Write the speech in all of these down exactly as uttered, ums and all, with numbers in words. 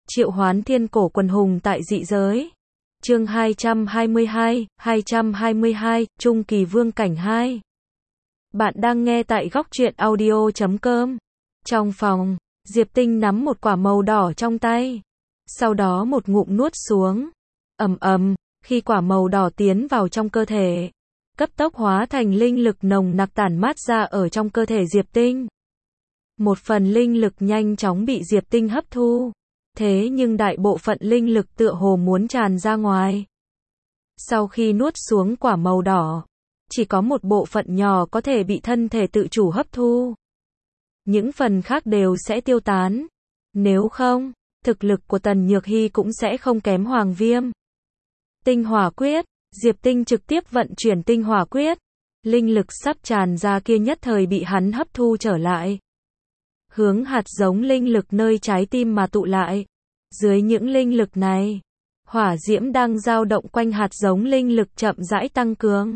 Triệu hoán thiên cổ quần hùng tại dị giới. Chương hai trăm hai mươi hai, hai trăm hai mươi hai, Trung kỳ vương cảnh hai. Bạn đang nghe tại góc truyện audio chấm com. Trong phòng, Diệp Tinh nắm một quả màu đỏ trong tay. Sau đó một ngụm nuốt xuống. Ầm ầm, khi quả màu đỏ tiến vào trong cơ thể, cấp tốc hóa thành linh lực nồng nặc tản mát ra ở trong cơ thể Diệp Tinh. Một phần linh lực nhanh chóng bị Diệp Tinh hấp thu. Thế nhưng đại bộ phận linh lực tựa hồ muốn tràn ra ngoài. Sau khi nuốt xuống quả màu đỏ, chỉ có một bộ phận nhỏ có thể bị thân thể tự chủ hấp thu. Những phần khác đều sẽ tiêu tán. Nếu không, thực lực của Tần Nhược Hy cũng sẽ không kém Hoàng Viêm. Tinh hỏa quyết, Diệp Tinh trực tiếp vận chuyển tinh hỏa quyết. Linh lực sắp tràn ra kia nhất thời bị hắn hấp thu trở lại. Hướng hạt giống linh lực nơi trái tim mà tụ lại. Dưới những linh lực này, hỏa diễm đang dao động quanh hạt giống linh lực chậm rãi tăng cường.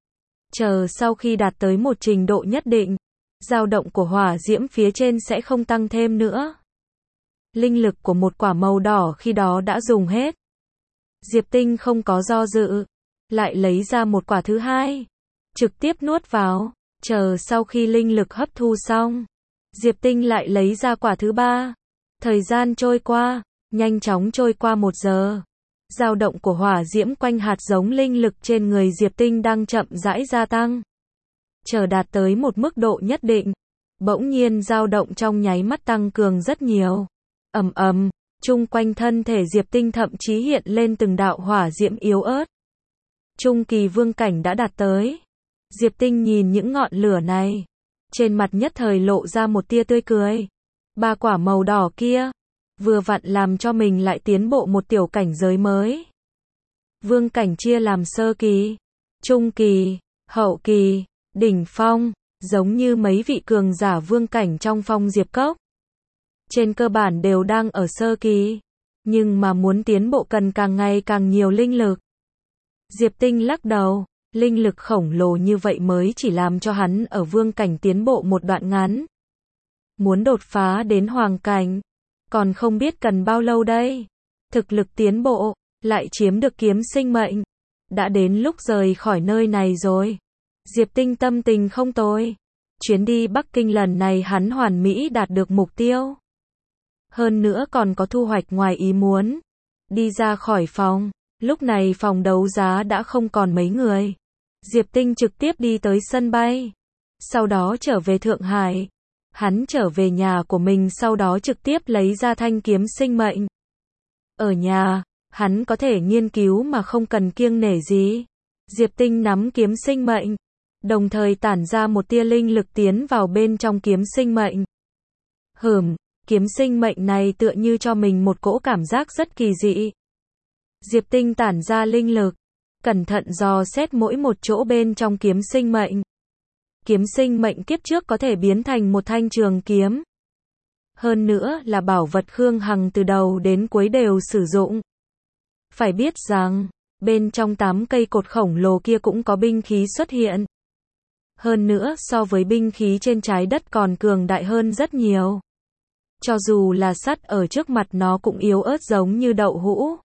Chờ sau khi đạt tới một trình độ nhất định, dao động của hỏa diễm phía trên sẽ không tăng thêm nữa. Linh lực của một quả màu đỏ khi đó đã dùng hết. Diệp Tinh không có do dự, lại lấy ra một quả thứ hai, trực tiếp nuốt vào. Chờ sau khi linh lực hấp thu xong, Diệp Tinh lại lấy ra quả thứ ba. Thời gian trôi qua, nhanh chóng trôi qua một giờ. Dao động của hỏa diễm quanh hạt giống linh lực trên người Diệp Tinh đang chậm rãi gia tăng. Chờ đạt tới một mức độ nhất định, bỗng nhiên dao động trong nháy mắt tăng cường rất nhiều. Ầm ầm, chung quanh thân thể Diệp Tinh thậm chí hiện lên từng đạo hỏa diễm yếu ớt. Trung kỳ vương cảnh đã đạt tới. Diệp Tinh nhìn những ngọn lửa này, trên mặt nhất thời lộ ra một tia tươi cười. Ba quả màu đỏ kia, vừa vặn làm cho mình lại tiến bộ một tiểu cảnh giới mới. Vương cảnh chia làm sơ kỳ, trung kỳ, hậu kỳ, đỉnh phong, giống như mấy vị cường giả vương cảnh trong phong Diệp Cốc. Trên cơ bản đều đang ở sơ kỳ, nhưng mà muốn tiến bộ cần càng ngày càng nhiều linh lực. Diệp Tinh lắc đầu, linh lực khổng lồ như vậy mới chỉ làm cho hắn ở vương cảnh tiến bộ một đoạn ngắn. Muốn đột phá đến hoàng cảnh, còn không biết cần bao lâu đây. Thực lực tiến bộ, lại chiếm được kiếm sinh mệnh. Đã đến lúc rời khỏi nơi này rồi. Diệp Tinh tâm tình không tồi. Chuyến đi Bắc Kinh lần này hắn hoàn mỹ đạt được mục tiêu. Hơn nữa còn có thu hoạch ngoài ý muốn. Đi ra khỏi phòng, lúc này phòng đấu giá đã không còn mấy người. Diệp Tinh trực tiếp đi tới sân bay. Sau đó trở về Thượng Hải. Hắn trở về nhà của mình, sau đó trực tiếp lấy ra thanh kiếm sinh mệnh. Ở nhà, hắn có thể nghiên cứu mà không cần kiêng nể gì. Diệp Tinh nắm kiếm sinh mệnh, đồng thời tản ra một tia linh lực tiến vào bên trong kiếm sinh mệnh. Hừm, kiếm sinh mệnh này tựa như cho mình một cỗ cảm giác rất kỳ dị. Diệp Tinh tản ra linh lực, cẩn thận dò xét mỗi một chỗ bên trong kiếm sinh mệnh. Kiếm sinh mệnh kiếp trước có thể biến thành một thanh trường kiếm. Hơn nữa là bảo vật Khương Hằng từ đầu đến cuối đều sử dụng. Phải biết rằng, bên trong tám cây cột khổng lồ kia cũng có binh khí xuất hiện. Hơn nữa so với binh khí trên trái đất còn cường đại hơn rất nhiều. Cho dù là sắt ở trước mặt nó cũng yếu ớt giống như đậu hũ.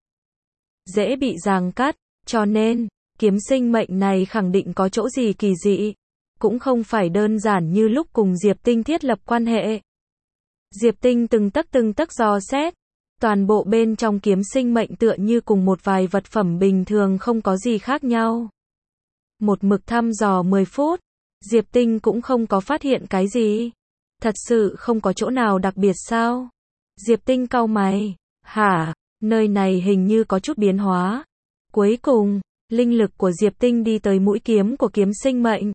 Dễ bị giằng cắt, cho nên, kiếm sinh mệnh này khẳng định có chỗ gì kỳ dị. Cũng không phải đơn giản như lúc cùng Diệp Tinh thiết lập quan hệ. Diệp Tinh từng tấc từng tấc dò xét. Toàn bộ bên trong kiếm sinh mệnh tựa như cùng một vài vật phẩm bình thường không có gì khác nhau. Một mực thăm dò mười phút, Diệp Tinh cũng không có phát hiện cái gì. Thật sự không có chỗ nào đặc biệt sao? Diệp Tinh cau mày. Hả, nơi này hình như có chút biến hóa. Cuối cùng, linh lực của Diệp Tinh đi tới mũi kiếm của kiếm sinh mệnh.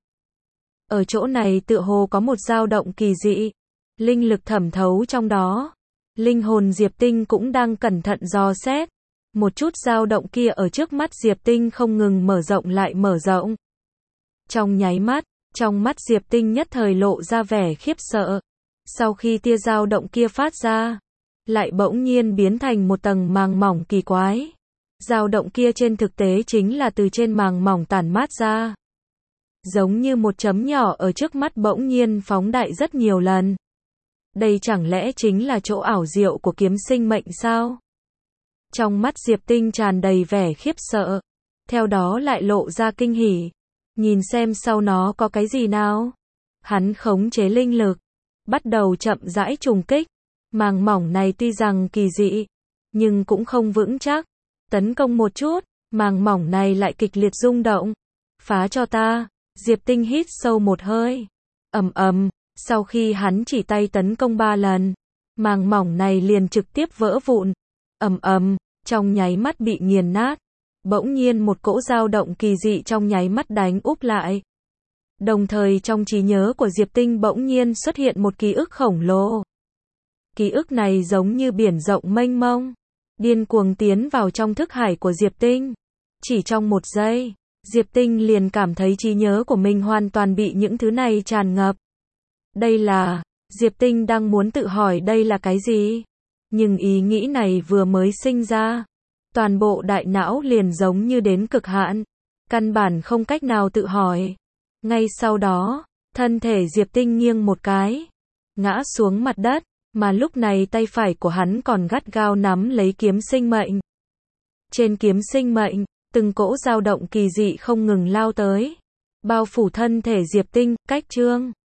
Ở chỗ này tựa hồ có một dao động kỳ dị. Linh lực thẩm thấu trong đó. Linh hồn Diệp Tinh cũng đang cẩn thận dò xét. Một chút dao động kia ở trước mắt Diệp Tinh không ngừng mở rộng lại mở rộng. Trong nháy mắt, trong mắt Diệp Tinh nhất thời lộ ra vẻ khiếp sợ. Sau khi tia dao động kia phát ra, lại bỗng nhiên biến thành một tầng màng mỏng kỳ quái. Dao động kia trên thực tế chính là từ trên màng mỏng tản mát ra. Giống như một chấm nhỏ ở trước mắt bỗng nhiên phóng đại rất nhiều lần. Đây chẳng lẽ chính là chỗ ảo diệu của kiếm sinh mệnh sao? Trong mắt Diệp Tinh tràn đầy vẻ khiếp sợ, theo đó lại lộ ra kinh hỉ. Nhìn xem sau nó có cái gì nào. Hắn khống chế linh lực, bắt đầu chậm rãi trùng kích. Màng mỏng này tuy rằng kỳ dị, nhưng cũng không vững chắc. Tấn công một chút, màng mỏng này lại kịch liệt rung động. Phá cho ta. Diệp Tinh hít sâu một hơi. Ầm ầm, sau khi hắn chỉ tay tấn công ba lần, màng mỏng này liền trực tiếp vỡ vụn. Ầm ầm, trong nháy mắt bị nghiền nát. Bỗng nhiên một cỗ dao động kỳ dị trong nháy mắt đánh úp lại. Đồng thời trong trí nhớ của Diệp Tinh bỗng nhiên xuất hiện một ký ức khổng lồ. Ký ức này giống như biển rộng mênh mông, điên cuồng tiến vào trong thức hải của Diệp Tinh. Chỉ trong một giây, Diệp Tinh liền cảm thấy trí nhớ của mình hoàn toàn bị những thứ này tràn ngập. Đây là, Diệp Tinh đang muốn tự hỏi đây là cái gì? Nhưng ý nghĩ này vừa mới sinh ra, toàn bộ đại não liền giống như đến cực hạn, căn bản không cách nào tự hỏi. Ngay sau đó, thân thể Diệp Tinh nghiêng một cái, ngã xuống mặt đất, mà lúc này tay phải của hắn còn gắt gao nắm lấy kiếm sinh mệnh. Trên kiếm sinh mệnh, từng cỗ dao động kỳ dị không ngừng lao tới, bao phủ thân thể Diệp Tinh, cách chương